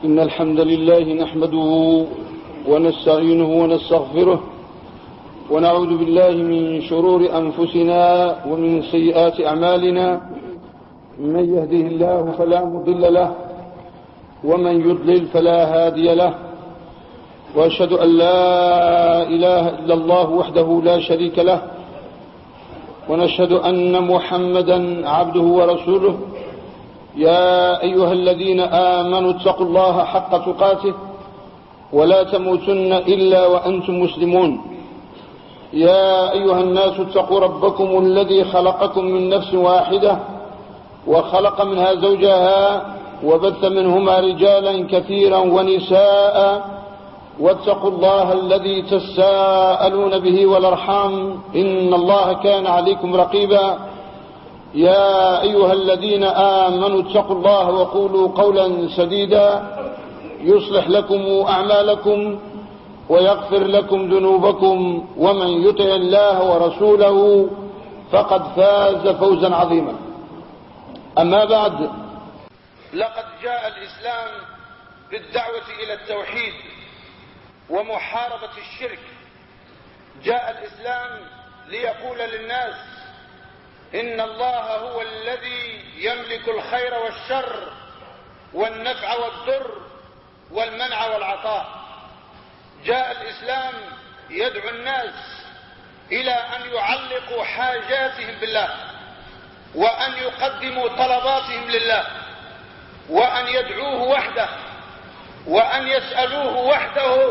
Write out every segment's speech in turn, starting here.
إن الحمد لله نحمده ونستعينه ونستغفره ونعوذ بالله من شرور أنفسنا ومن سيئات أعمالنا. من يهده الله فلا مضل له ومن يضلل فلا هادي له، وأشهد أن لا إله إلا الله وحده لا شريك له، ونشهد أن محمدا عبده ورسوله. يا أيها الذين آمنوا اتقوا الله حق تقاته ولا تموتن إلا وأنتم مسلمون. يا أيها الناس اتقوا ربكم الذي خلقكم من نفس واحدة وخلق منها زوجها وبث منهما رجالا كثيرا ونساء، واتقوا الله الذي تساءلون به والأرحام إن الله كان عليكم رقيبا. يا أيها الذين آمنوا اتقوا الله وقولوا قولا سديدا يصلح لكم أعمالكم ويغفر لكم ذنوبكم، ومن يطع الله ورسوله فقد فاز فوزا عظيما. أما بعد، لقد جاء الإسلام بالدعوة إلى التوحيد ومحاربة الشرك. جاء الإسلام ليقول للناس إن الله هو الذي يملك الخير والشر والنفع والضر والمنع والعطاء. جاء الإسلام يدعو الناس إلى أن يعلقوا حاجاتهم بالله، وأن يقدموا طلباتهم لله، وأن يدعوه وحده، وأن يسألوه وحده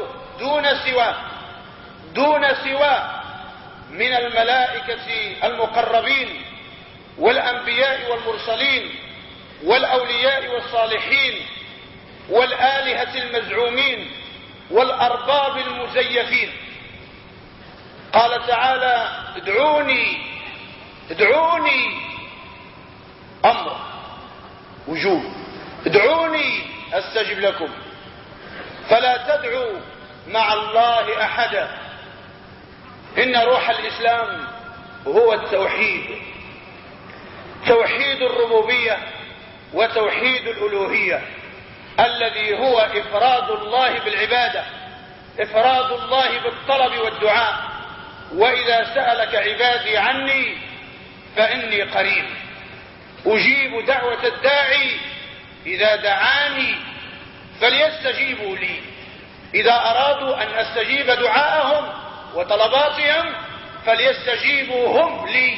دون سواه من الملائكة المقربين والأنبياء والمرسلين والأولياء والصالحين والآلهة المزعومين والأرباب المزيفين. قال تعالى: ادعوني أمر وجوب، ادعوني أستجب لكم، فلا تدعوا مع الله أحدا. إن روح الإسلام هو التوحيد، توحيد الربوبية وتوحيد الألوهية، الذي هو إفراد الله بالعبادة، إفراد الله بالطلب والدعاء. وإذا سألك عبادي عني فإني قريب أجيب دعوة الداعي إذا دعاني فليستجيبوا لي. إذا أرادوا أن أستجيب دعاءهم وطلباتهم فليستجيبوا هم لي.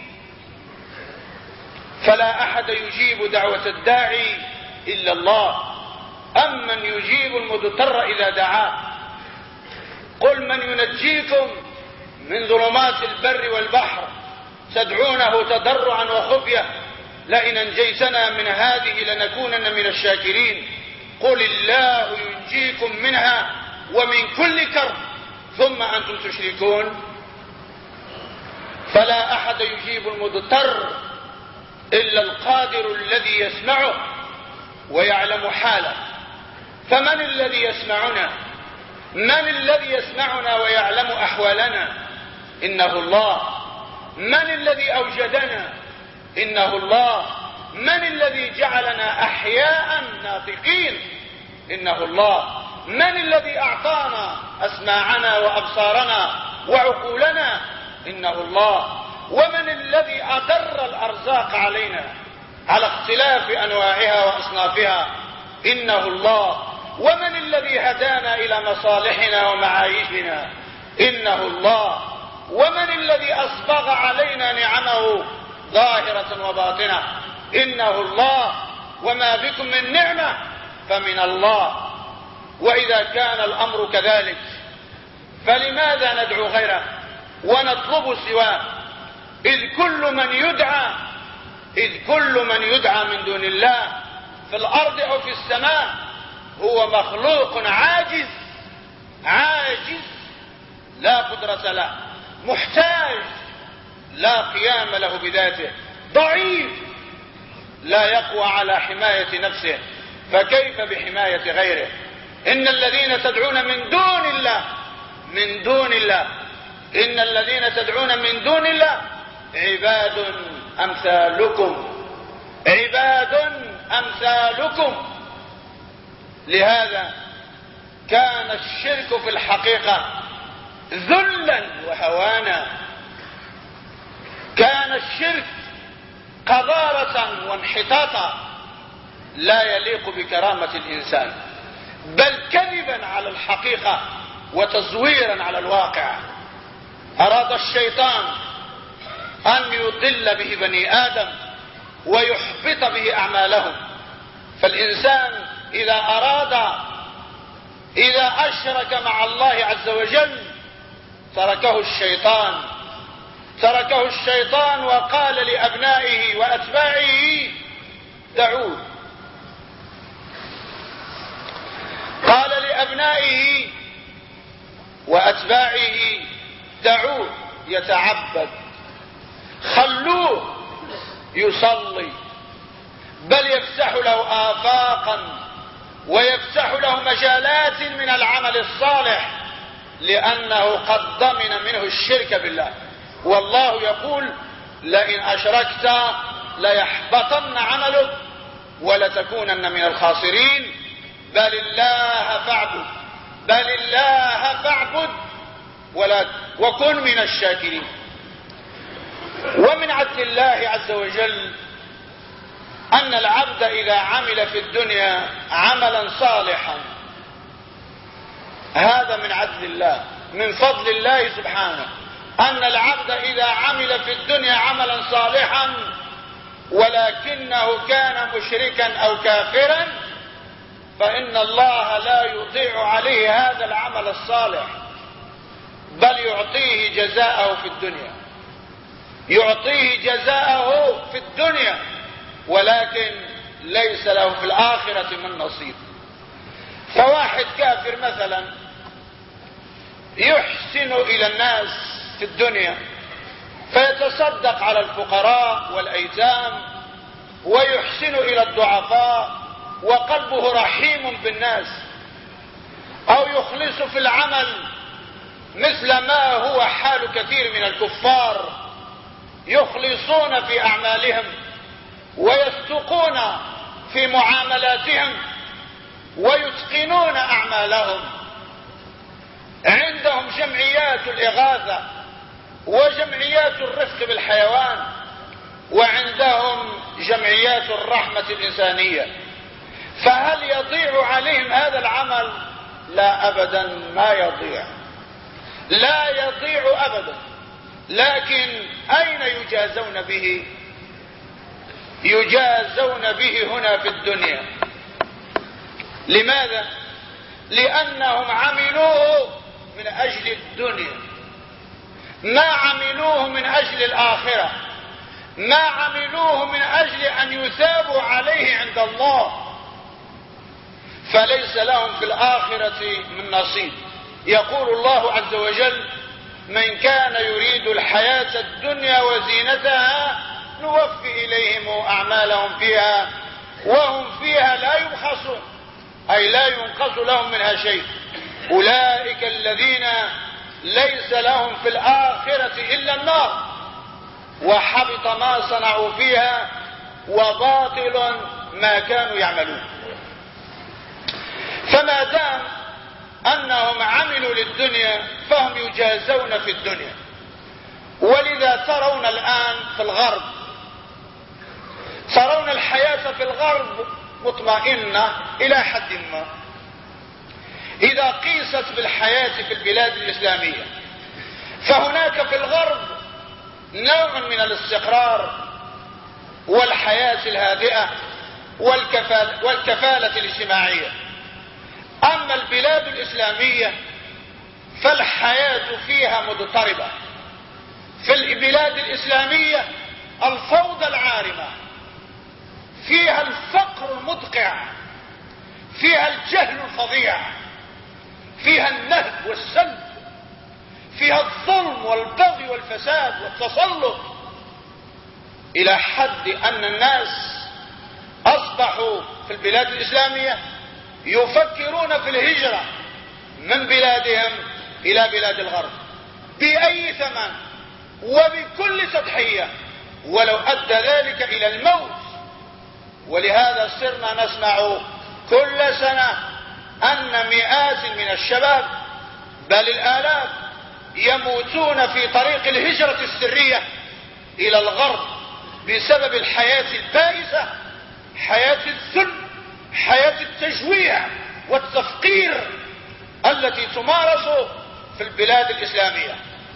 فلا أحد يجيب دعوة الداعي إلا الله، أمن يجيب المضطر إذا دعاه. قل من ينجيكم من ظلمات البر والبحر تدعونه تضرعا وخفية لئن أنجيتنا من هذه لنكونن من الشاكرين. قل الله ينجيكم منها ومن كل كرب ثم أنتم تشركون. فلا أحد يجيب المضطر إلا القادر الذي يسمعه ويعلم حاله. فمن الذي يسمعنا؟ من الذي يسمعنا ويعلم أحوالنا؟ إنه الله. من الذي أوجدنا؟ إنه الله. من الذي جعلنا أحياء ناطقين؟ إنه الله. من الذي أعطانا أسماعنا وأبصارنا وعقولنا؟ إنه الله. ومن الذي أدر الأرزاق علينا على اختلاف أنواعها وأصنافها؟ إنه الله. ومن الذي هدانا إلى مصالحنا ومعايشنا؟ إنه الله. ومن الذي أسبغ علينا نعمه ظاهرة وباطنة؟ إنه الله. وما بكم من نعمة فمن الله. وإذا كان الأمر كذلك فلماذا ندعو غيره ونطلب سواه؟ إذ كل من يدعى من دون الله في الأرض أو في السماء هو مخلوق عاجز لا قدرة له، محتاج لا قيام له بذاته، ضعيف لا يقوى على حماية نفسه، فكيف بحماية غيره؟ إن الذين تدعون من دون الله عباد أمثالكم لهذا كان الشرك في الحقيقة ذلا وهوانا، كان الشرك قذارة وانحطاطا لا يليق بكرامة الإنسان، بل كذبا على الحقيقة وتزويرا على الواقع. أراد الشيطان أن يضل به بني آدم ويحبط به أعمالهم. فالإنسان إذا أشرك مع الله عز وجل تركه الشيطان وقال لأبنائه وأتباعه دعوه. قال لأبنائه وأتباعه دعوه يتعبد، خلوه يصلي، بل يفسح له آفاقا ويفسح له مجالات من العمل الصالح، لأنه قد ضمن منه الشرك بالله. والله يقول لئن أشركت ليحبطن عملك ولتكونن من الخاسرين. بل الله فاعبد وكن من الشاكرين. ومن عدل الله عز وجل أن العبد إذا عمل في الدنيا عملا صالحا، هذا من عدل الله، من فضل الله سبحانه، أن العبد إذا عمل في الدنيا عملا صالحا ولكنه كان مشركا أو كافرا، فإن الله لا يضيع عليه هذا العمل الصالح، بل يعطيه جزاءه في الدنيا، ولكن ليس له في الآخرة من نصيب. فواحد كافر مثلا يحسن إلى الناس في الدنيا، فيتصدق على الفقراء والأيتام ويحسن إلى الضعفاء وقلبه رحيم بالناس، أو يخلص في العمل مثل ما هو حال كثير من الكفار، يخلصون في أعمالهم ويصدقون في معاملاتهم ويتقنون أعمالهم. عندهم جمعيات الإغاثة وجمعيات الرفق بالحيوان، وعندهم جمعيات الرحمة الإنسانية، فهل يضيع عليهم هذا العمل؟ لا أبدا، ما يضيع، لا يضيع أبدا. لكن أين يجازون به؟ يجازون به هنا في الدنيا. لماذا؟ لأنهم عملوه من أجل الدنيا، ما عملوه من أجل الآخرة، ما عملوه من أجل أن يثابوا عليه عند الله، فليس لهم في الآخرة من نصيب. يقول الله عز وجل: من كان يريد الحياة الدنيا وزينتها نوفي إليهم أعمالهم فيها وهم فيها لا يبخسون، أي لا ينقص لهم منها شيء. أولئك الذين ليس لهم في الآخرة إلا النار وحبط ما صنعوا فيها وباطل ما كانوا يعملون. فما دام أنهم عملوا للدنيا فهم يجازون في الدنيا. ولذا ترون الآن في الغرب، ترون الحياة في الغرب مطمئنة إلى حد ما إذا قيست بالحياة في البلاد الإسلامية. فهناك في الغرب نوع من الاستقرار والحياة الهادئة والكفالة الاجتماعية. أما البلاد الإسلامية فالحياة فيها مضطربة. في البلاد الإسلامية الفوضى العارمة، فيها الفقر المدقع، فيها الجهل الفظيع، فيها النهب والسلب، فيها الظلم والبغي والفساد والتسلط، إلى حد أن الناس أصبحوا في البلاد الإسلامية يفكرون في الهجرة من بلادهم إلى بلاد الغرب بأي ثمن وبكل تضحية، ولو أدى ذلك إلى الموت. ولهذا صرنا نسمع كل سنة أن مئات من الشباب بل الآلاف يموتون في طريق الهجرة السرية إلى الغرب بسبب الحياة البائسة، حياة الذل، حياة التجويع والتفقير التي تمارس في البلاد الإسلامية.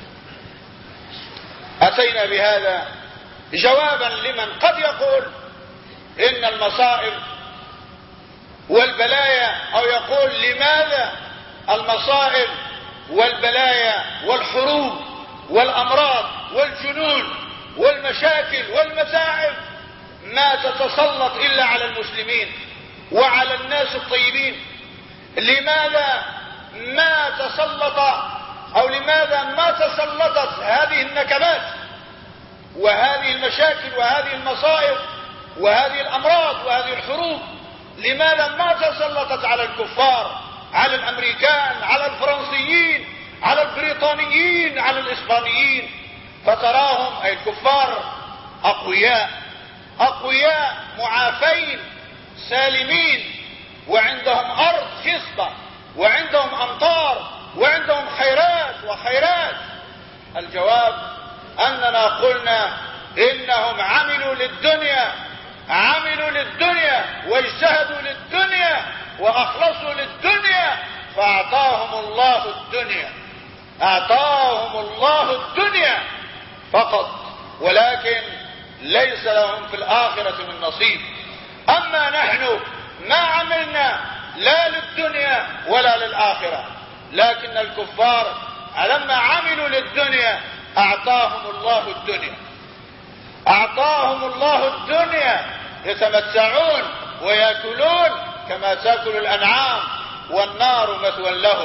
أتينا بهذا جوابا لمن قد يقول إن المصائب والبلايا، أو يقول لماذا المصائب والبلايا والحروب والأمراض والجنون والمشاكل والمتاعب ما تتسلط إلا على المسلمين وعلى الناس الطيبين؟ لماذا ما تسلط أو لماذا ما تسلطت هذه النكبات وهذه المشاكل وهذه المصائب وهذه الأمراض وهذه الحروب؟ لماذا ما تسلطت على الكفار، على الأمريكان، على الفرنسيين، على البريطانيين، على الإسبانيين؟ فتراهم أي الكفار أقوياء معافين سالمين، وعندهم أرض خصبة وعندهم أمطار وعندهم خيرات وخيرات. الجواب أننا قلنا إنهم عملوا للدنيا واجتهدوا للدنيا وأخلصوا للدنيا، فأعطاهم الله الدنيا فقط، ولكن ليس لهم في الآخرة من نصيب. أما نحن ما عملنا لا للدنيا ولا للآخرة، لكن الكفار لما عملوا للدنيا أعطاهم الله الدنيا يتمتعون ويأكلون كما تأكل الأنعام، والنار مثوى لهم.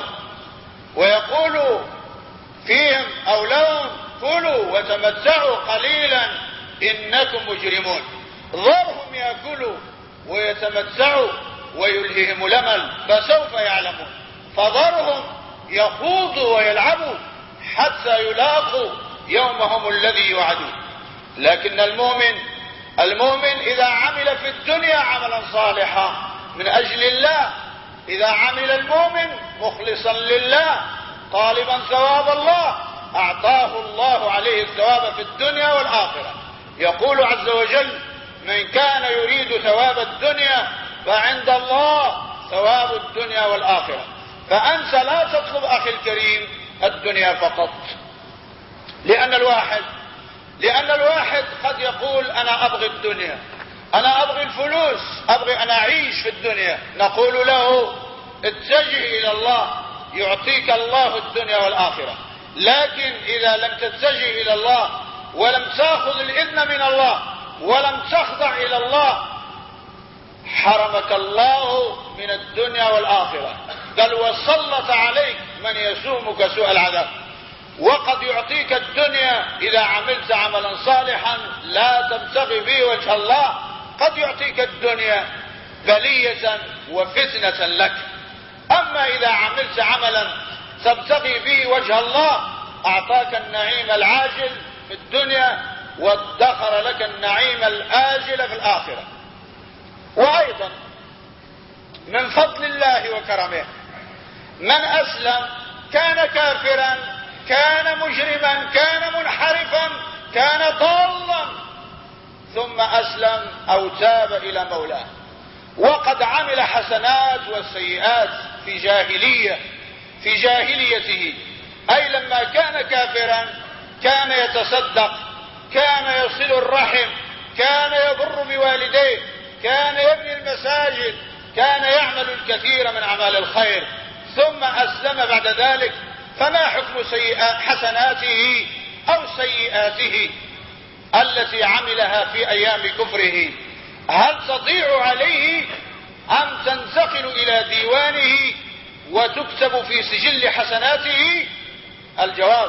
ويقول فيهم أو لهم كلوا وتمتعوا قليلا إنكم مجرمون. ذرهم يأكلوا ويتمتعوا ويلههم الأمل فسوف يعلمون. فذرهم يخوضوا ويلعبوا حتى يلاقوا يومهم الذي يوعدون. لكن المؤمن إذا عمل في الدنيا عملا صالحا من أجل الله، إذا عمل المؤمن مخلصا لله طالبا ثواب الله، أعطاه الله عليه الثواب في الدنيا والآخرة. يقول عز وجل: من كان يريد ثواب الدنيا فعند الله ثواب الدنيا والآخرة. فأنت لا تطلب أخي الكريم الدنيا فقط، لأن الواحد قد يقول: أنا أبغي الدنيا، أنا أبغي الفلوس، أبغي أن أعيش في الدنيا. نقول له: اتجه إلى الله يعطيك الله الدنيا والآخرة. لكن إذا لم تتجه إلى الله ولم تأخذ الإذن من الله ولم تخضع إلى الله حرمك الله من الدنيا والآخرة، بل وسلط عليك من يسومك سوء العذاب. وقد يعطيك الدنيا إذا عملت عملا صالحا لا تبتغي به وجه الله، قد يعطيك الدنيا بلية وفتنة لك. أما إذا عملت عملا تبتغي به وجه الله أعطاك النعيم العاجل في الدنيا وادخر لك النعيم الآجل في الآخرة. وأيضا من فضل الله وكرمه من أسلم كان كافرا، كان مجرما، كان منحرفا، كان ضالا، ثم أسلم أو تاب إلى مولاه، وقد عمل حسنات والسيئات في جاهليته. أي لما كان كافرا كان يتصدق، كان يصل الرحم، كان يبر بوالديه، كان يبني المساجد، كان يعمل الكثير من أعمال الخير، ثم أسلم بعد ذلك. فما حكم حسناته أو سيئاته التي عملها في أيام كفره؟ هل تضيع عليه أم تنتقل إلى ديوانه وتكتب في سجل حسناته؟ الجواب: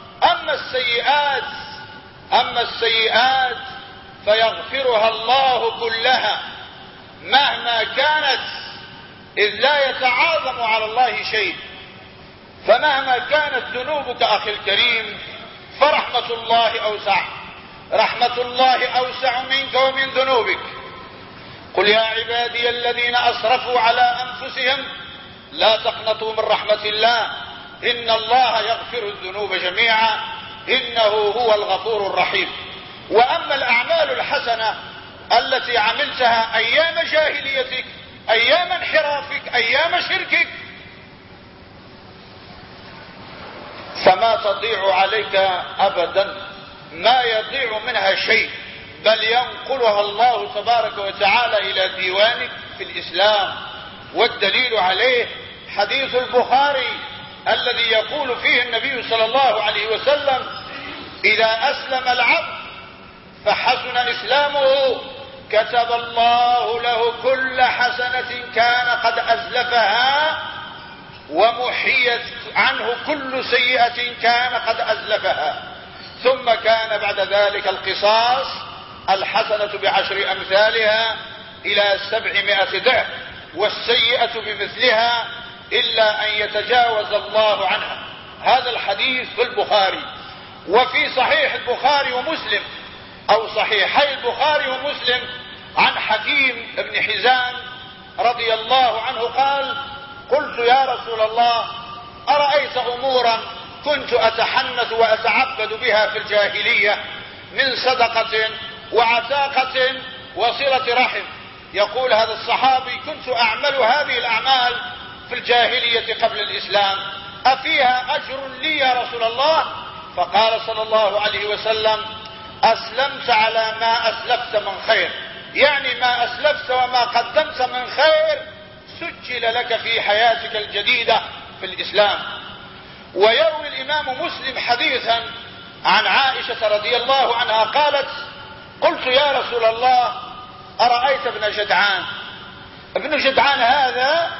أما السيئات فيغفرها الله كلها مهما كانت، إذ لا يتعاظم على الله شيء. فمهما كانت ذنوبك أخي الكريم فرحمة الله أوسع، رحمة الله أوسع منك ومن ذنوبك. قل يا عبادي الذين أسرفوا على أنفسهم لا تقنطوا من رحمة الله إن الله يغفر الذنوب جميعا إنه هو الغفور الرحيم. وأما الأعمال الحسنة التي عملتها أيام جاهليتك، أيام انحرافك، أيام شركك، فما تضيع عليك أبدا، ما يضيع منها شيء، بل ينقلها الله تبارك وتعالى إلى ديوانك في الإسلام. والدليل عليه حديث البخاري الذي يقول فيه النبي صلى الله عليه وسلم: إذا أسلم العبد فحسن إسلامه كتب الله له كل حسنة كان قد أزلفها ومحيت عنه كل سيئة كان قد أزلفها. ثم كان بعد ذلك القصاص، الحسنة بعشر أمثالها إلى 700 ضعف، والسيئة بمثلها إلا أن يتجاوز الله عنها. هذا الحديث في البخاري. وفي صحيح البخاري ومسلم أو صحيحي البخاري ومسلم عن حكيم بن حزام رضي الله عنه قال: قلت يا رسول الله أرأيت أمورا كنت أتحنث وأتعبد بها في الجاهلية من صدقة وعتاقة وصلة رحم. يقول هذا الصحابي: كنت أعمل هذه الأعمال في الجاهلية قبل الإسلام، أفيها أجر لي يا رسول الله؟ فقال صلى الله عليه وسلم: أسلمت على ما أسلفت من خير، يعني ما أسلفت وما قدمت من خير سجل لك في حياتك الجديدة في الإسلام. ويروي الإمام مسلم حديثا عن عائشة رضي الله عنها قالت: قلت يا رسول الله أرأيت ابن جدعان؟ ابن جدعان هذا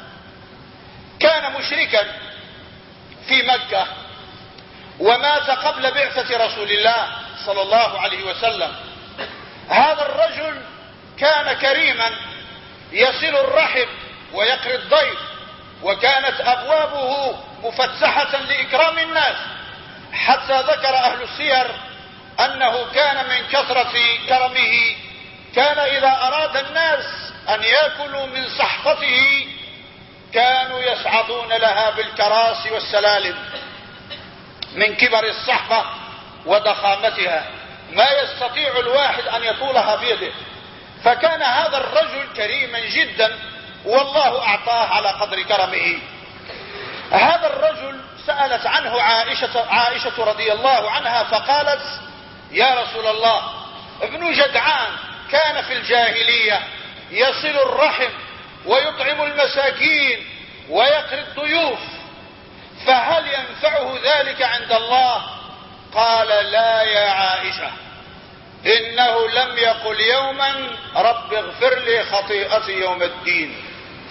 كان مشركا في مكة ومات قبل بعثة رسول الله صلى الله عليه وسلم. هذا الرجل كان كريما يصل الرحم ويقري الضيف، وكانت أبوابه مفتحة لإكرام الناس، حتى ذكر أهل السير أنه كان من كثرة كرمه كان إذا أراد الناس أن يأكلوا من صحفته كانوا يصعدون لها بالكراسي والسلالم من كبر الصحفة وضخامتها، ما يستطيع الواحد أن يطولها بيده. فكان هذا الرجل كريما جدا والله أعطاه على قدر كرمه. هذا الرجل سألت عنه عائشة رضي الله عنها فقالت: يا رسول الله ابن جدعان كان في الجاهلية يصل الرحم ويطعم المساكين ويقري الضيوف، فهل ينفعه ذلك عند الله؟ قال: لا يا عائشة، إنه لم يقل يوما رب اغفر لي خطيئتي يوم الدين،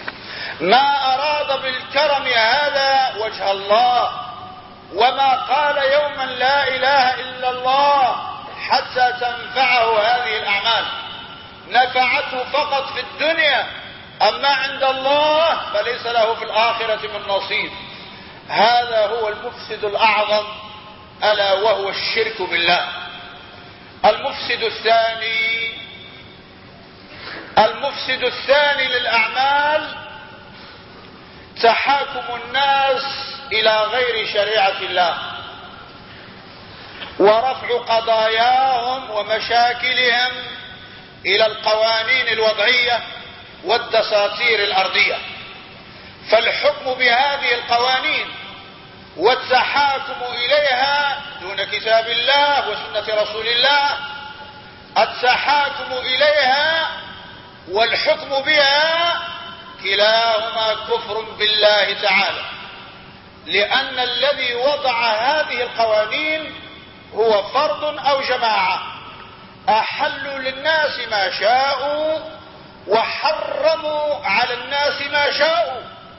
ما أراد بالكرم هذا وجه الله، وما قال يوما لا إله إلا الله حتى تنفعه هذه الأعمال، نفعته فقط في الدنيا، أما عند الله فليس له في الآخرة من نصيب. هذا هو المفسد الأعظم، ألا وهو الشرك بالله. المفسد الثاني للأعمال تحاكم الناس إلى غير شريعة الله ورفع قضاياهم ومشاكلهم إلى القوانين الوضعية والدساتير الأرضية، فالحكم بهذه القوانين والتحاكم إليها دون كتاب الله وسنة رسول الله، التحاكم إليها والحكم بها كلاهما كفر بالله تعالى، لأن الذي وضع هذه القوانين هو فرد أو جماعة أحلوا للناس ما شاءوا وحرموا على الناس ما شاءوا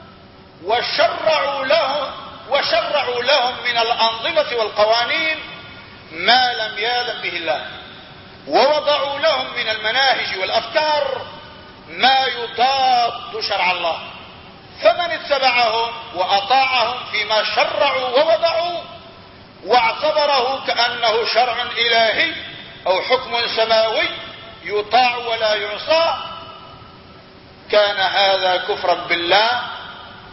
وشرعوا لهم من الأنظمة والقوانين ما لم يأذن به الله، ووضعوا لهم من المناهج والأفكار ما يضاد شرع الله، فمن اتبعهم وأطاعهم فيما شرعوا ووضعوا واعتبره كأنه شرع إلهي أو حكم سماوي يطاع ولا يعصى، كان هذا كفرا بالله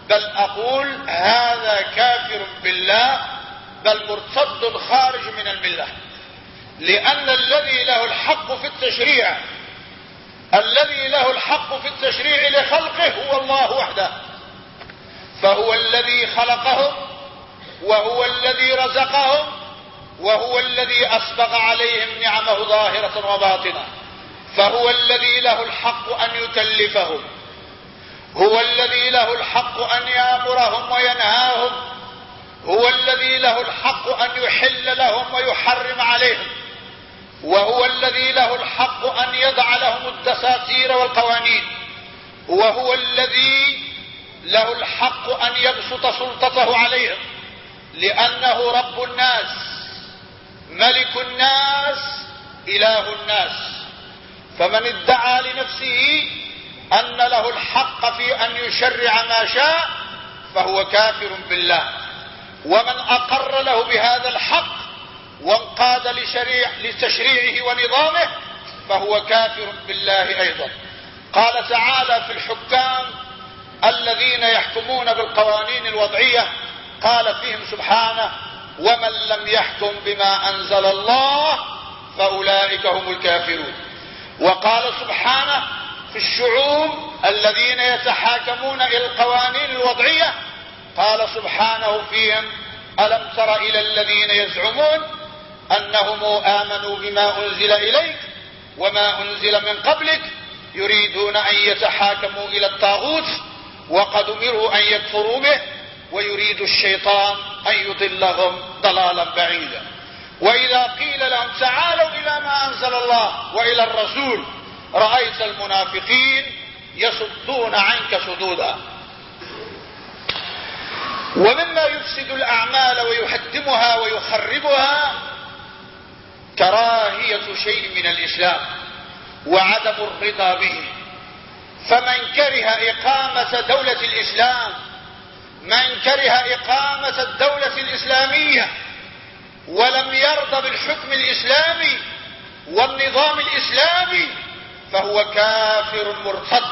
بل أقول هذا كافر بالله، بل مرتد خارج من الملة. لأن الذي له الحق في التشريع، الذي له الحق في التشريع لخلقه هو الله وحده، فهو الذي خلقهم، وهو الذي رزقهم، وهو الذي أسبغ عليهم نعمه ظاهرة وباطنة، فهو الذي له الحق أن يكلفهم، هو الذي له الحق أن يأمرهم وينهاهم، هو الذي له الحق أن يحل لهم ويحرم عليهم، وهو الذي له الحق أن يضع لهم الدساتير والقوانين، وهو الذي له الحق أن يبسط سلطته عليهم، لأنه رب الناس، ملك الناس، إله الناس. فمن ادعى لنفسه أن له الحق في أن يشرع ما شاء فهو كافر بالله، ومن أقر له بهذا الحق وانقاد لتشريعه ونظامه فهو كافر بالله أيضا. قال تعالى في الحكام الذين يحكمون بالقوانين الوضعية، قال فيهم سبحانه: ومن لم يحكم بما أنزل الله فأولئك هم الكافرون. وقال سبحانه في الشعوب الذين يتحاكمون إلى القوانين الوضعية، قال سبحانه فيهم: ألم تر إلى الذين يزعمون أنهم آمنوا بما أنزل إليك وما أنزل من قبلك يريدون أن يتحاكموا إلى الطاغوت وقد أمروا أن يكفروا به ويريد الشيطان أن يضلهم ضلالا بعيدا. وإذا قيل لهم تعالوا إلى ما أنزل الله وإلى الرسول رأيت المنافقين يصدون عنك صدودا. ومما يفسد الأعمال ويهدمها ويخربها كراهية شيء من الإسلام وعدم الرضا به. فمن كره إقامة دولة الإسلام، من كره إقامة الدولة الإسلامية ولم يرضى بالحكم الإسلامي والنظام الإسلامي فهو كافر مرتد.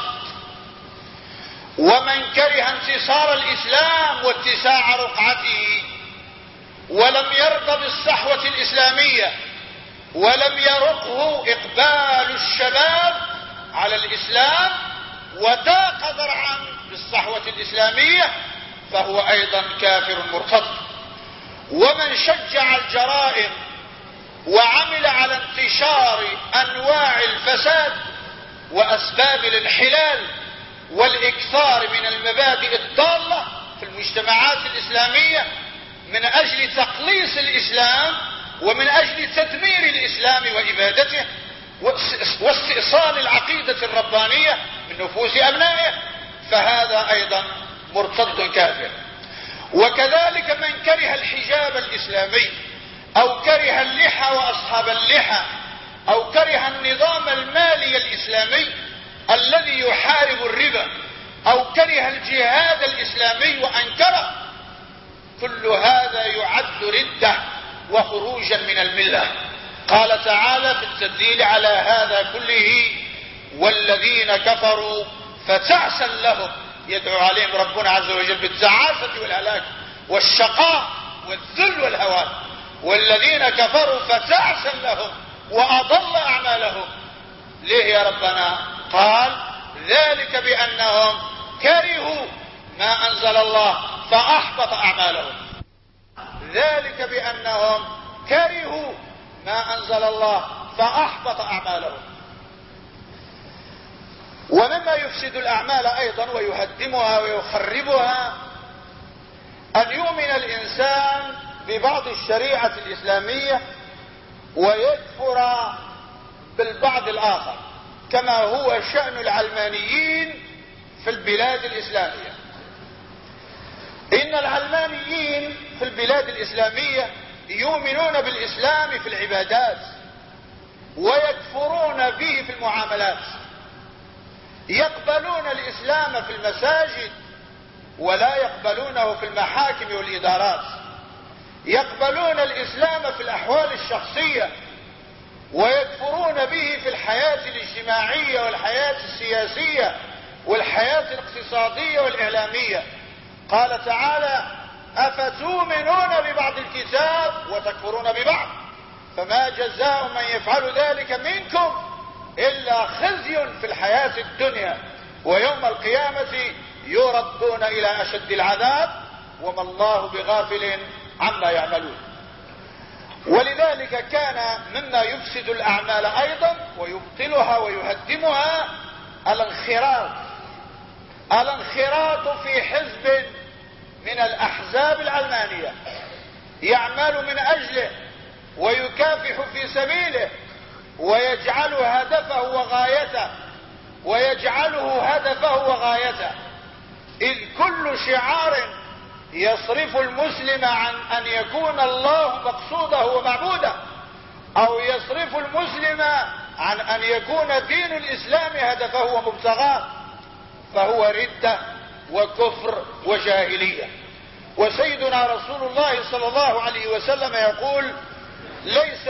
ومن كره انتصار الإسلام واتساع رقعته ولم يرضى بالصحوة الإسلامية ولم يرقه إقبال الشباب على الإسلام وضاق ذرعا بالصحوة الإسلامية فهو أيضا كافر مرتد. ومن شجع الجرائم وعمل على انتشار أنواع الفساد وأسباب الانحلال والإكثار من المبادئ الضالة في المجتمعات الإسلامية من أجل تقليص الإسلام ومن أجل تدمير الإسلام وإبادته واستئصال العقيدة الربانية من نفوس أبنائه، فهذا أيضا مرتد كافر. وكذلك من كره الحجاب الإسلامي أو كره اللحى وأصحاب اللحى أو كره النظام المالي الإسلامي الذي يحارب الربا أو كره الجهاد الإسلامي وأنكره، كل هذا يعد ردة وخروجا من الملة. قال تعالى في التدليل على هذا كله: والذين كفروا فتعسا لهم، يدعو عليهم ربنا عز وجل بالتعاسة والهلاك والشقاء والذل والهوان. والذين كفروا فتعسا لهم وأضل أعمالهم. ليه يا ربنا؟ قال: ذلك بأنهم كرهوا ما أنزل الله فأحبط أعمالهم. ذلك بأنهم كرهوا ما أنزل الله فأحبط أعمالهم. ومما يفسد الأعمال أيضا ويهدمها ويخربها أن يؤمن الإنسان ببعض الشريعة الإسلامية ويكفر بالبعض الآخر، كما هو شأن العلمانيين في البلاد الإسلامية. إن العلمانيين في البلاد الإسلامية يؤمنون بالإسلام في العبادات ويكفرون به في المعاملات، يقبلون الإسلام في المساجد ولا يقبلونه في المحاكم والإدارات، يقبلون الإسلام في الأحوال الشخصية ويكفرون به في الحياة الاجتماعية والحياة السياسية والحياة الاقتصادية والإعلامية. قال تعالى: أفتؤمنون ببعض الكتاب وتكفرون ببعض، فما جزاء من يفعل ذلك منكم إلا خزي في الحياة الدنيا ويوم القيامة يردون إلى أشد العذاب وما الله بغافل عما يعملون. ولذلك كان مما يفسد الأعمال أيضا ويبطلها ويهدمها الانخراط في حزب من الأحزاب العلمانية يعمل من أجله ويكافح في سبيله ويجعله هدفه وغايته، إذ كل شعار يصرف المسلم عن أن يكون الله مقصوده ومعبوده، أو يصرف المسلم عن أن يكون دين الإسلام هدفه ومبتغاه، فهو ردة وكفر وجاهلية. وسيدنا رسول الله صلى الله عليه وسلم يقول: ليس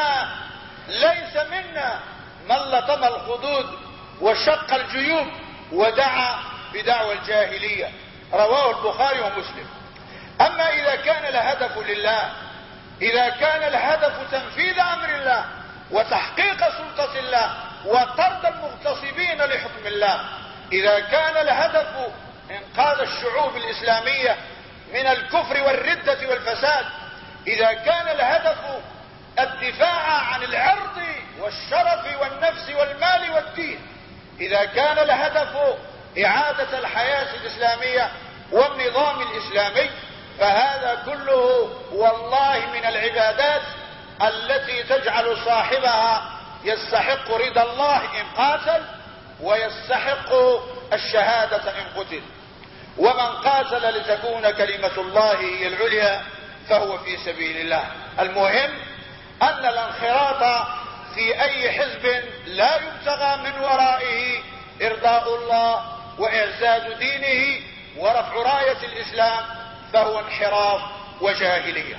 منا من لطم الخدود وشق الجيوب ودعا بدعوى الجاهلية. رواه البخاري ومسلم. أما إذا كان الهدف لله، إذا كان الهدف تنفيذ أمر الله وتحقيق سلطة الله وطرد المغتصبين لحكم الله، إذا كان الهدف إنقاذ الشعوب الإسلامية من الكفر والردة والفساد، إذا كان الهدف الدفاع عن العرض والشرف والنفس والمال والدين، إذا كان الهدف إعادة الحياة الإسلامية والنظام الإسلامي، فهذا كله والله من العبادات التي تجعل صاحبها يستحق رضا الله إن قاتل ويستحق الشهادة إن قتل. ومن قاتل لتكون كلمة الله هي العليا فهو في سبيل الله. المهم أن الانخراط في أي حزب لا يبتغى من ورائه إرضاء الله وإعزاز دينه ورفع راية الإسلام، فهو انحراف وجاهلية.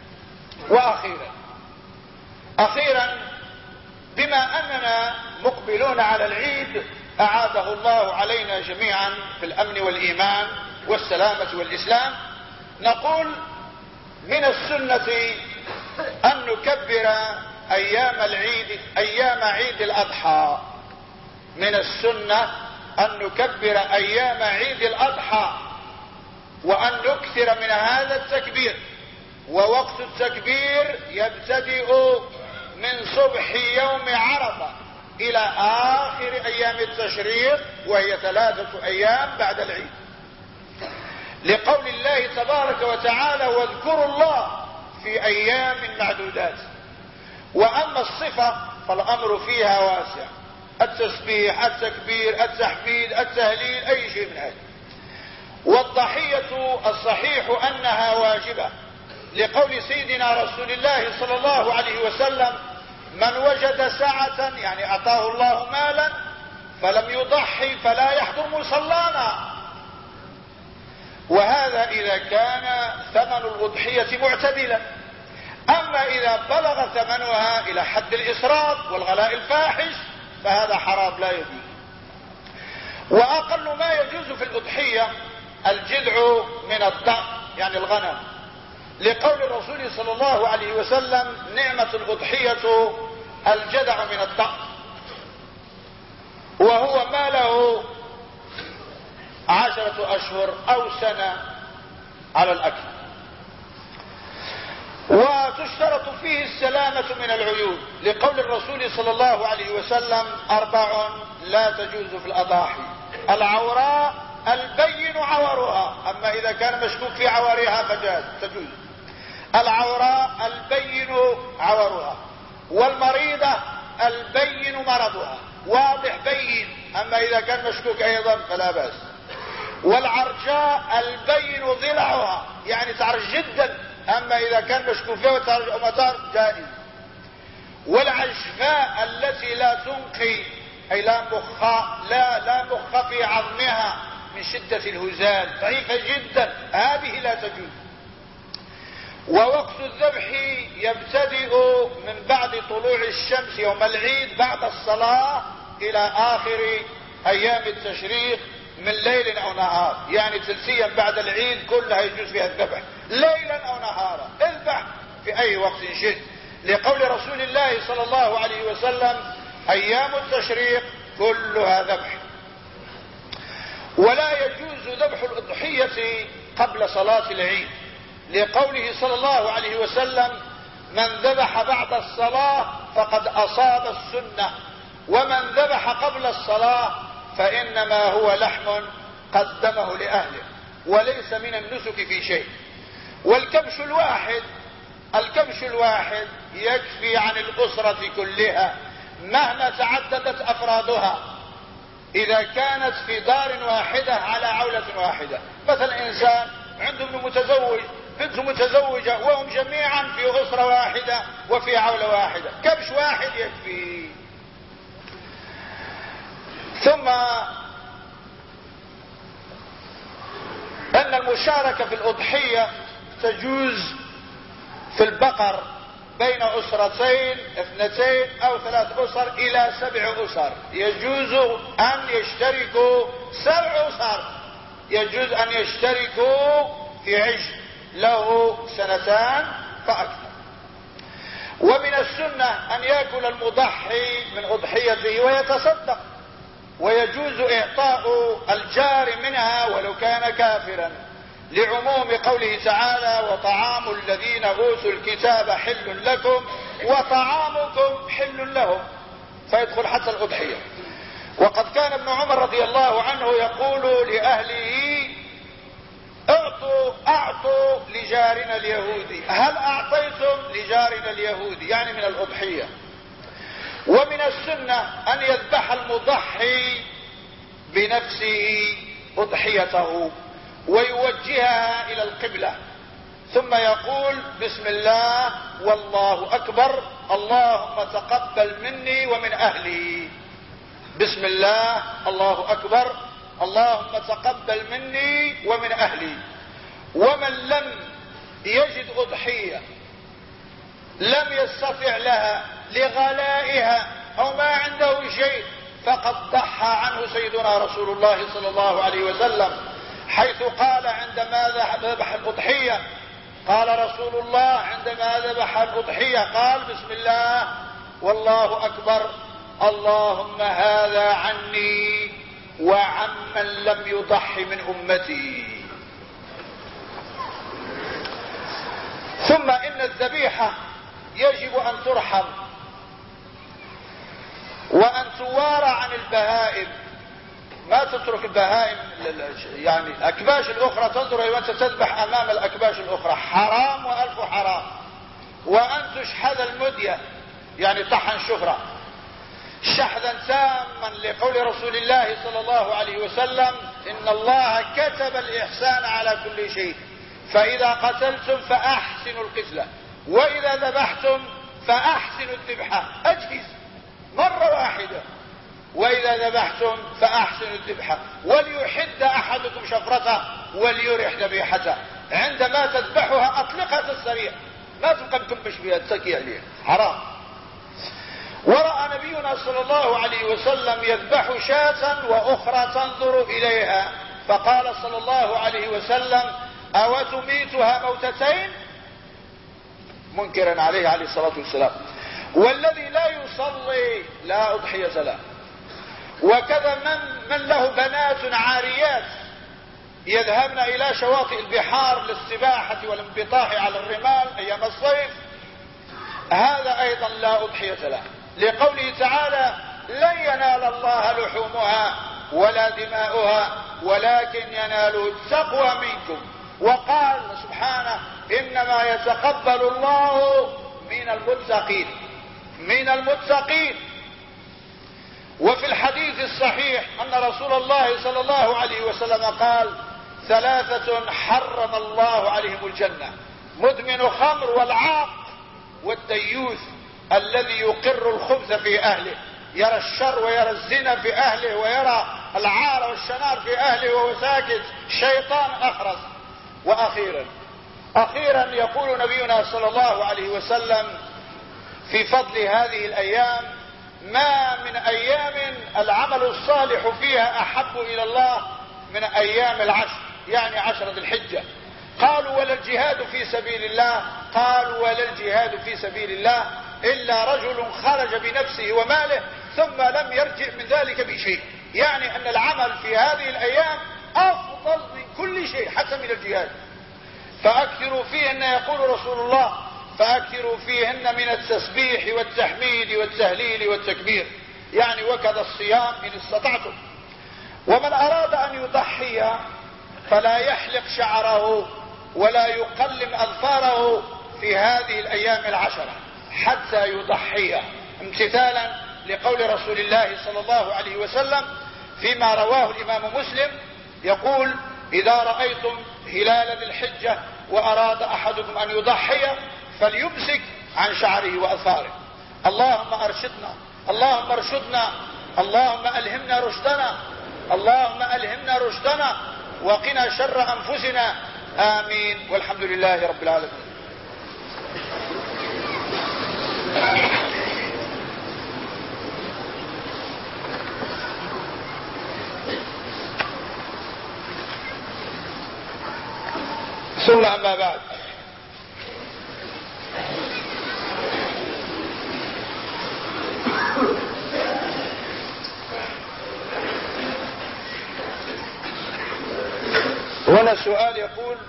وأخيرا بما أننا مقبلون على العيد أعاده الله علينا جميعا في الأمن والإيمان والسلامة والإسلام، نقول من السنة أن نكبر أيام عيد الأضحى. من السنة أن نكبر أيام عيد الأضحى وأن نكثر من هذا التكبير. ووقت التكبير يبتدئ من صبح يوم عرفة إلى آخر أيام التشريق، وهي 3 أيام بعد العيد، لقول الله تبارك وتعالى: واذكروا الله في أيام معدودات. وأما الصفة فالأمر فيها واسع: التسبيح، التكبير، التحميد، التهليل، أي شيء من هذا. والضحية الصحيح أنها واجبة، لقول سيدنا رسول الله صلى الله عليه وسلم: من وجد سعة، يعني أعطاه الله مالا، فلم يضحي فلا يحضر مصلانا. وهذا إذا كان ثمن الأضحية معتدلا. أما إذا بلغ ثمنها إلى حد الإسراف والغلاء الفاحش فهذا حرام لا يجوز. وأقل ما يجوز في الأضحية الجذع من الضأن، يعني الغنم، لقول الرسول صلى الله عليه وسلم: نعمة الأضحية الجذع من الضأن، وهو ما له 10 أشهر أو سنة على الأكل. وتشترط فيه السلامة من العيوب، لقول الرسول صلى الله عليه وسلم: 4 لا تجوز في الأضاحي: العوراء البين عورها، أما إذا كان مشكوك في عورها فجاز تجوز. العوراء البين عورها، والمريضة البين مرضها، واضح بين، أما إذا كان مشكوك أيضا فلا بأس. والعرجاء البين ضلعها، يعني تعرج جدا، أما إذا كان مشكوك فيها وتعرج أمتار جائز. والعجفاء التي لا تنقي، أي لا مخ في عظمها من شدة الهزال، ضعيفة جدا، هذه لا تجوز. ووقت الذبح يبتدئ من بعد طلوع الشمس يوم العيد بعد الصلاة إلى آخر أيام التشريق من ليل او نهار، يعني ثلثيا بعد العيد كلها يجوز فيها الذبح ليلا او نهارا، اذبح في اي وقت شئت، لقول رسول الله صلى الله عليه وسلم ايام التشريق كلها ذبح. ولا يجوز ذبح الاضحية قبل صلاة العيد، لقوله صلى الله عليه وسلم من ذبح بعد الصلاة فقد اصاب السنة، ومن ذبح قبل الصلاة فانما هو لحم قدمه لاهله وليس من النسك في شيء. والكبش الواحد يكفي عن الاسرة كلها مهما تعددت افرادها، اذا كانت في دار واحدة على عولة واحدة. مثلا انسان عنده ابن متزوج بنت متزوجة وهم جميعا في اسرة واحدة وفي عولة واحدة، كبش واحد يكفي. ثم ان المشاركة في الاضحية تجوز في البقر بين اسرتين 2 أو 3 اسر الى 7 اسر، يجوز ان يشتركوا 7 اسر، يجوز ان يشتركوا في عجل له 2 فاكثر. ومن السنة ان ياكل المضحي من اضحيته ويتصدق، ويجوز اعطاء الجار منها ولو كان كافرا، لعموم قوله تعالى وطعام الذين اوتوا الكتاب حل لكم وطعامكم حل لهم، فيدخل حتى الاضحية. وقد كان ابن عمر رضي الله عنه يقول لاهله اعطوا لجارنا اليهودي، هل اعطيتم لجارنا اليهودي؟ يعني من الاضحية. ومن السنة ان يذبح المضحي بنفسه اضحيته ويوجهها الى القبلة، ثم يقول بسم الله والله اكبر اللهم تقبل مني ومن اهلي، بسم الله الله اكبر اللهم تقبل مني ومن اهلي. ومن لم يجد اضحية لم يستطع لها لغلائها او ما عنده شيء، فقد ضحى عنه سيدنا رسول الله صلى الله عليه وسلم، حيث قال عندما ذبح الاضحية، قال رسول الله عندما ذبح الاضحية قال بسم الله والله اكبر اللهم هذا عني وعمن لم يضحي من امتي. ثم ان الذبيحة يجب ان ترحم وان توارى عن البهائم، ما تترك البهائم يعني الاكباش الاخرى تنظر وانت تذبح امام الاكباش الاخرى، حرام والف حرام. وان تشحذ المدية يعني طحن شفرة شحذا تاما، لقول رسول الله صلى الله عليه وسلم ان الله كتب الاحسان على كل شيء، فاذا قتلتم فاحسنوا القتلة، واذا ذبحتم فاحسنوا الذبحة، اجهز مرة واحدة، واذا ذبحتم فاحسنوا الذبحة، وليحد احدكم شفرته وليرح ذبيحته، عندما تذبحها اطلقها في السريع، ما تبقى مكمش فيها تسكي عليها، حرام. ورأى نبينا صلى الله عليه وسلم يذبح شاة واخرى تنظر اليها، فقال صلى الله عليه وسلم او تميتها موتتين، منكرا عليه الصلاة والسلام. والذي لا يصلي لا اضحية له. وكذا من له بنات عاريات يذهبن الى شواطئ البحار للسباحة والانبطاح على الرمال ايام الصيف، هذا ايضا لا اضحية له، لقوله تعالى لن ينال الله لحومها ولا دماؤها ولكن يناله التقوى منكم. وقال سبحانه انما يتقبل الله من المتقين. وفي الحديث الصحيح ان رسول الله صلى الله عليه وسلم قال 3 حرم الله عليهم الجنة، مدمن خمر والعاق والديوث الذي يقر الخبث في اهله، يرى الشر ويرى الزنا في اهله ويرى العار والشنار في اهله وهو ساكت، شيطان اخرس. واخيرا يقول نبينا صلى الله عليه وسلم في فضل هذه الايام ما من ايام العمل الصالح فيها احب الى الله من أيام العشر، يعني 10 ذي الحجة. قالوا ولا الجهاد في سبيل الله؟ قالوا ولا الجهاد في سبيل الله إلا رجل خرج بنفسه وماله ثم لم يرجع من ذلك بشيء، يعني أن العمل في هذه الأيام أفضل من كل شيء حتى من الجهاد. فأكثروا فيهن، يقول رسول الله، فأكثروا فيهن من التسبيح والتحميد والتهليل والتكبير، يعني وكذا الصيام إن استطعتم. ومن أراد أن يضحي فلا يحلق شعره ولا يقلم أظفاره في هذه الأيام العشرة حتى يضحي، امتثالا لقول رسول الله صلى الله عليه وسلم فيما رواه الإمام مسلم، يقول: إذا رأيتم هلال ذي الحجة وأراد أحدكم أن يضحي فليمسك عن شعره وأظفاره. اللهم أرشدنا، اللهم ارشدنا، اللهم ألهمنا رشدنا، اللهم ألهمنا رشدنا وقنا شر أنفسنا، آمين، والحمد لله رب العالمين. ثم أما بعد، هنا سؤال يقول: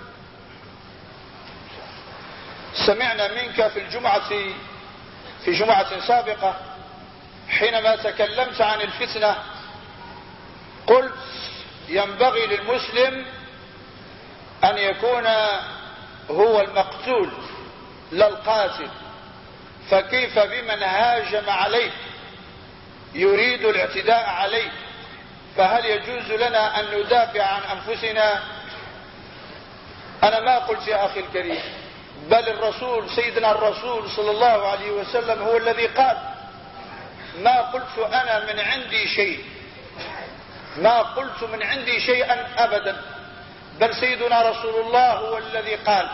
سمعنا منك في جمعة سابقة حينما تكلمت عن الفتنة قلت ينبغي للمسلم أن يكون هو المقتول لا القاتل، فكيف بمن هاجم عليه يريد الاعتداء عليه؟ فهل يجوز لنا أن ندافع عن أنفسنا؟ أنا ما قلت يا أخي الكريم، بل الرسول سيدنا الرسول صلى الله عليه وسلم هو الذي قال. ما قلت أنا من عندي شيء، ما قلت من عندي شيئا أبدا، بل سيدنا رسول الله هو الذي قال.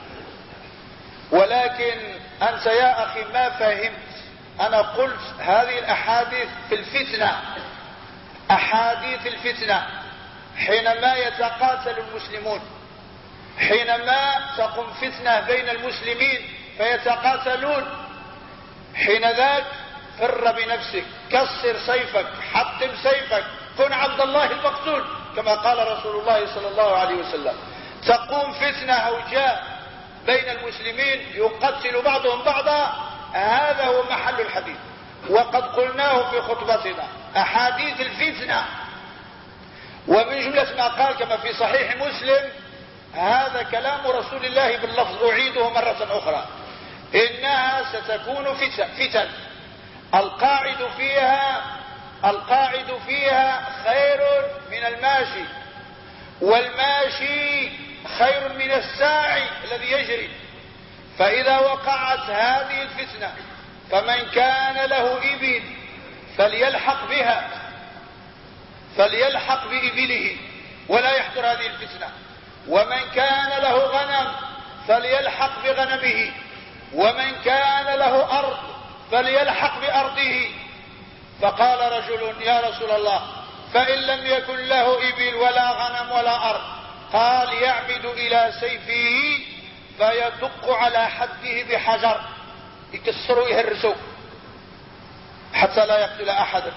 ولكن أنت يا أخي ما فهمت، أنا قلت هذه الأحاديث في الفتنة، أحاديث الفتنة حينما يتقاتل المسلمون، حينما تقوم فتنة بين المسلمين فيتقاتلون، حين ذاك فر بنفسك، كسر سيفك، حطم سيفك، كن عبد الله المقتول كما قال رسول الله صلى الله عليه وسلم. تقوم فتنة هوجاء بين المسلمين يقتل بعضهم بعضا، هذا هو محل الحديث، وقد قلناه في خطبتنا أحاديث الفتنة. ومن جملة ما قال كما في صحيح مسلم، هذا كلام رسول الله باللفظ أعيده مرة أخرى: إنها ستكون فتن القاعد فيها خير من الماشي، والماشي خير من الساعي الذي يجري. فإذا وقعت هذه الفتنة فمن كان له إبل فليلحق بإبله ولا يحضر هذه الفتنة، ومن كان له غنم فليلحق بغنمه، ومن كان له أرض فليلحق بأرضه. فقال رجل: يا رسول الله، فإن لم يكن له إبل ولا غنم ولا أرض؟ قال: يعمد إلى سيفه فيدق على حده بحجر، يكسروا يهرسوا حتى لا يقتل أحدا،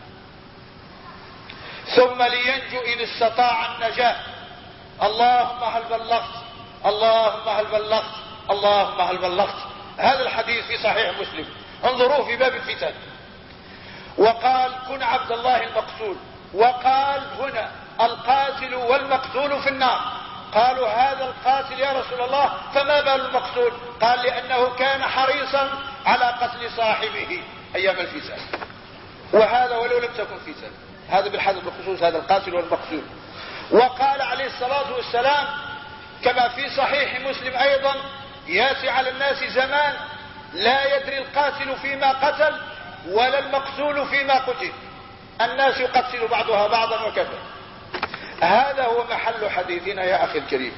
ثم لينجو إن استطاع النجاة. اللهم هل بلغت، اللهم هل بلغت، اللهم هل بلغت. هذا الحديث في صحيح مسلم، انظروا في باب الفتن. وقال: كن عبد الله المقتول. وقال هنا: القاتل والمقتول في النار. قالوا: هذا القاتل يا رسول الله، فما بال المقتول؟ قال: لأنه كان حريصا على قتل صاحبه أيام الفتن، وهذا ولو لم تكن فتن، هذا بالحدث بخصوص هذا القاتل والمقتول. وقال عليه الصلاة والسلام كما في صحيح مسلم أيضا: ياتي على الناس زمان لا يدري القاتل فيما قتل ولا المقتول فيما قتل، الناس يقتل بعضها بعضا وكذا. هذا هو محل حديثنا يا أخي الكريم.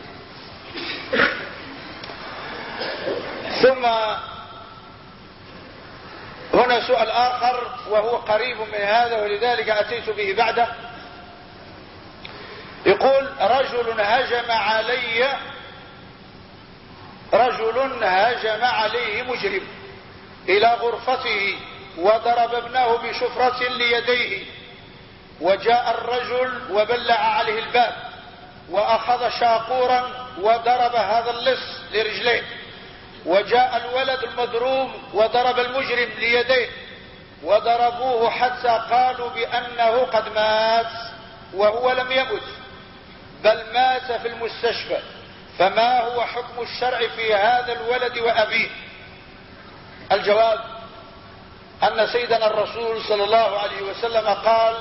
ثم هنا سؤال آخر وهو قريب من هذا ولذلك أتيت به بعده. يقول رجل هجم عليه مجرم إلى غرفته وضرب ابنه بشفرة ليديه، وجاء الرجل وبلع عليه الباب وأخذ شاقورا وضرب هذا اللص لرجليه، وجاء الولد المضروم وضرب المجرم ليديه، وضربوه حتى قالوا بأنه قد مات وهو لم يمت بل مات في المستشفى. فما هو حكم الشرع في هذا الولد وأبيه؟ الجواب أن سيدنا الرسول صلى الله عليه وسلم قال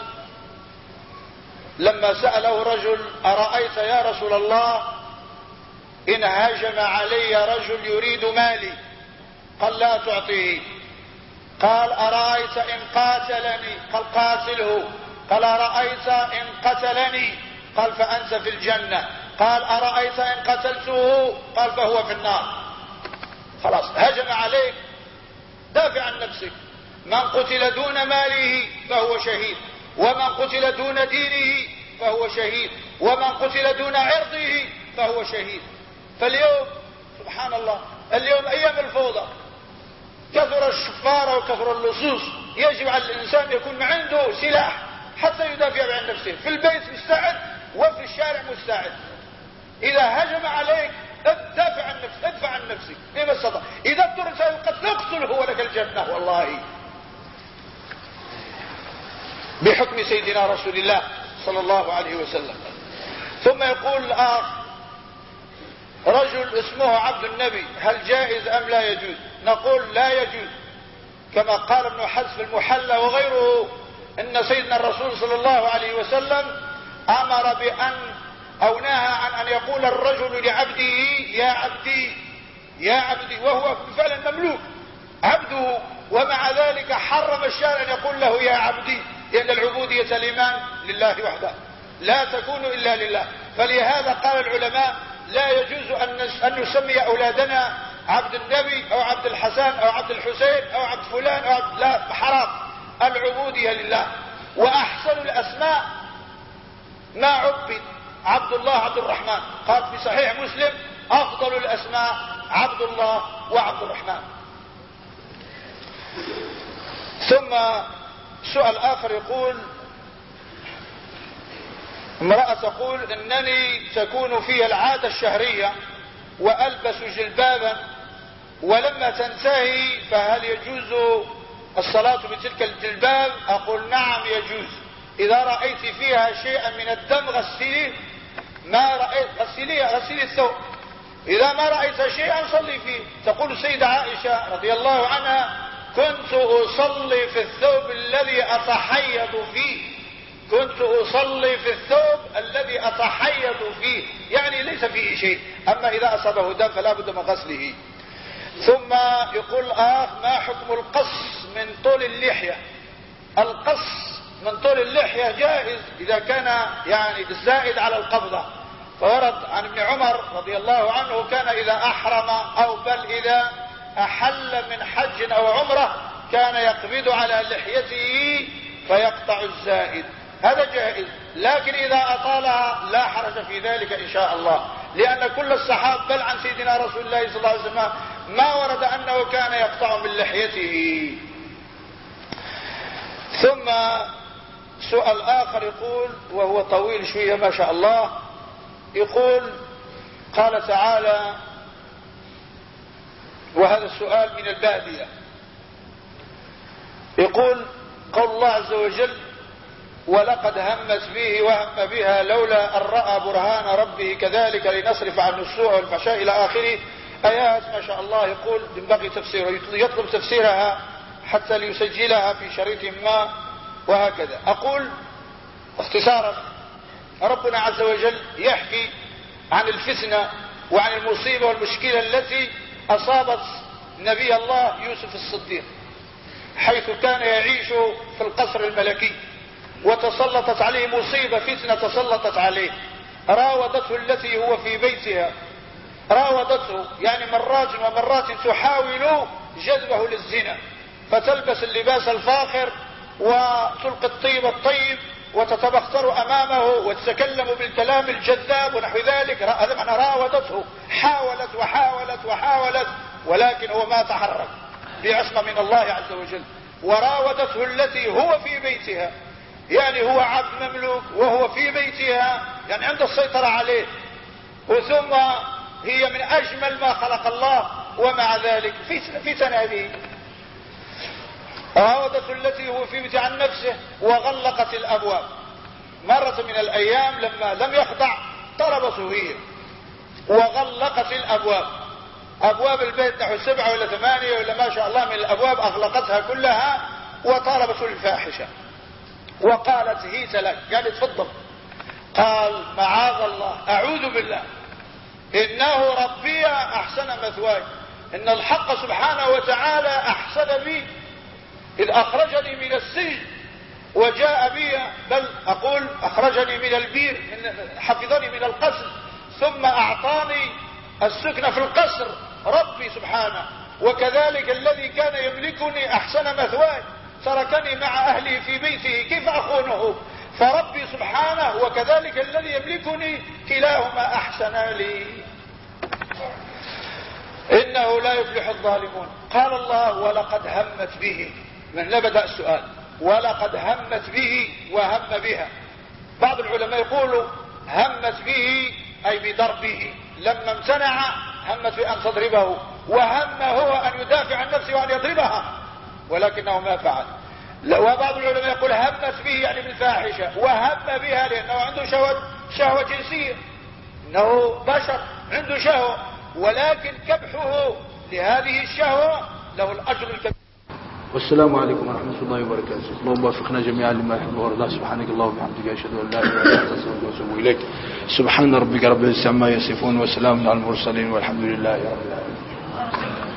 لما سأله رجل أرأيت يا رسول الله إن هاجم علي رجل يريد مالي؟ قال لا تعطيه. قال أرأيت إن قاتلني؟ قال قاتله. قال أرأيت إن قتلني؟ قال فأنت في الجنة. قال أرأيت إن قتلته؟ قال فهو في النار. خلاص هجم عليك، دافع عن نفسك. من قتل دون ماله فهو شهيد، ومن قتل دون دينه فهو شهيد، ومن قتل دون عرضه فهو شهيد. فاليوم سبحان الله، اليوم أيام الفوضى، كثر الشفارة وكثر اللصوص. يجب على الإنسان يكون عنده سلاح حتى يدافع عن نفسه، في البيت مستعد وفي الشارع مستعد. إذا هجم عليك دافع عن نفسك، ادفع عن نفسك بما استطاع. إذا اضطر سيقتل اقتله ولك الجنة والله، بحكم سيدنا رسول الله صلى الله عليه وسلم. ثم يقول الآخر رجل اسمه عبد النبي، هل جائز أم لا يجوز؟ نقول لا يجوز، كما قال ابن حزم في المحلى وغيره ان سيدنا الرسول صلى الله عليه وسلم امر بان او نهى عن ان يقول الرجل لعبده يا عبدي يا عبدي، وهو فعلا مملوك عبده، ومع ذلك حرم الشارع ان يقول له يا عبدي، لان العبودية الايمان لله وحده لا تكون الا لله. فلهذا قال العلماء لا يجوز ان نسمي اولادنا عبد النبي او عبد الحسن او عبد الحسين او عبد فلان او عبد، لا، حرام، العبودية لله. واحسن الاسماء ما عبد عبد الله عبد الرحمن، قال في صحيح مسلم افضل الاسماء عبد الله وعبد الرحمن. ثم سؤال اخر يقول امرأة تقول انني تكون في العادة الشهرية والبس جلبابا ولما تنتهي فهل يجوز الصلاة بتلك الجلباب؟ اقول نعم يجوز، اذا رأيت فيها شيئا من الدم غسليه، ما رأيت غسلي الثوب، اذا ما رأيت شيئا صلي فيه. تقول السيدة عائشة رضي الله عنها كنت اصلي في الثوب الذي اتحيض فيه، كنت اصلي في الثوب الذي اتحيض فيه، يعني ليس فيه شيء، اما اذا اصابه دم فلا بد من غسله. ثم يقول ما حكم القص من طول اللحية؟ القص من طول اللحية جائز اذا كان يعني الزائد على القبضة، فورد عن ابن عمر رضي الله عنه كان اذا احرم او بل اذا احل من حج او عمرة كان يقبض على لحيته فيقطع الزائد، هذا جائز. لكن اذا اطالها لا حرج في ذلك ان شاء الله، لان كل الصحابة بل عن سيدنا رسول الله صلى الله عليه وسلم ما ورد انه كان يقطع من لحيته. ثم سؤال اخر يقول وهو طويل شوية ما شاء الله، يقول قال تعالى، وهذا السؤال من البادية، يقول قول الله عز وجل ولقد همت به وهم بها لولا أن رأى برهان ربه كذلك لنصرف عنه السوء والفحشاء إلى آخره، آيات ما شاء الله. يقول ينبغي تفسيرها، يطلب تفسيرها حتى ليسجلها في شريط ما وهكذا. أقول اختصارا ربنا عز وجل يحكي عن الفتنة وعن المصيبة والمشكلة التي أصابت نبي الله يوسف الصديق، حيث كان يعيش في القصر الملكي، وتسلطت عليه مصيبة فتنة تسلطت عليه، راودته التي هو في بيتها، راودته يعني مرات ومرات تحاول جذبه للزنا، فتلبس اللباس الفاخر وتلقي الطيب الطيب وتتبختر أمامه وتتكلم بالكلام الجذاب ونحو ذلك، هذا معنى راودته، حاولت ولكن هو ما تحرك بعصمة من الله عز وجل. وراودته التي هو في بيتها، يعني هو عبد مملوك وهو في بيتها، يعني عنده السيطرة عليه، وثم هي من أجمل ما خلق الله، ومع ذلك في تناديه. راودته التي هو في بيتها عن نفسه وغلقت الأبواب. مرة من الأيام لما لم يخضع طلبته هي وغلقت الأبواب، أبواب البيت نحو 7 ولا 8 ولا ما شاء الله من الأبواب أغلقتها كلها، وطالبته الفاحشة وقالت هيت لك، قال تفضل. قال معاذ الله، أعوذ بالله، إنه ربي أحسن مثواي، إن الحق سبحانه وتعالى أحسن بي إذ أخرجني من السجن وجاء بي، بل أقول أخرجني من البير، حفظني من القصر، ثم أعطاني السكن في القصر ربي سبحانه، وكذلك الذي كان يملكني أحسن مثواي تركني مع أهله في بيته، كيف أخونه؟ فربي سبحانه وكذلك الذي يملكني كلاهما أحسن لي، إنه لا يفلح الظالمون. قال الله ولقد همت به، من لا بدأ السؤال، ولقد همت به وهم بها. بعض العلماء يقولوا همت به أي بضربه، لما امتنع همت بأن تضربه، وهم هو أن يدافع عن نفسه وأن يضربها ولكنه ما فعل. وبعض العلماء يقول همت به يعني بالفاحشة، وهم بها لأنه عنده شهوة جنسية، إنه بشر عنده شهوة، ولكن كبحه لهذه الشهوة له الأجر الكبير. والسلام عليكم ورحمة الله وبركاته. اللهم وفقنا جميعا لما يحب ويرضى. سبحانك اللهم وبحمدك، أشهد أن لا إله إلا أنت، أستغفرك وأتوب إليك. سبحان ربك رب العزة عما يصفون، وسلام على المرسلين، والحمد لله رب العالمين.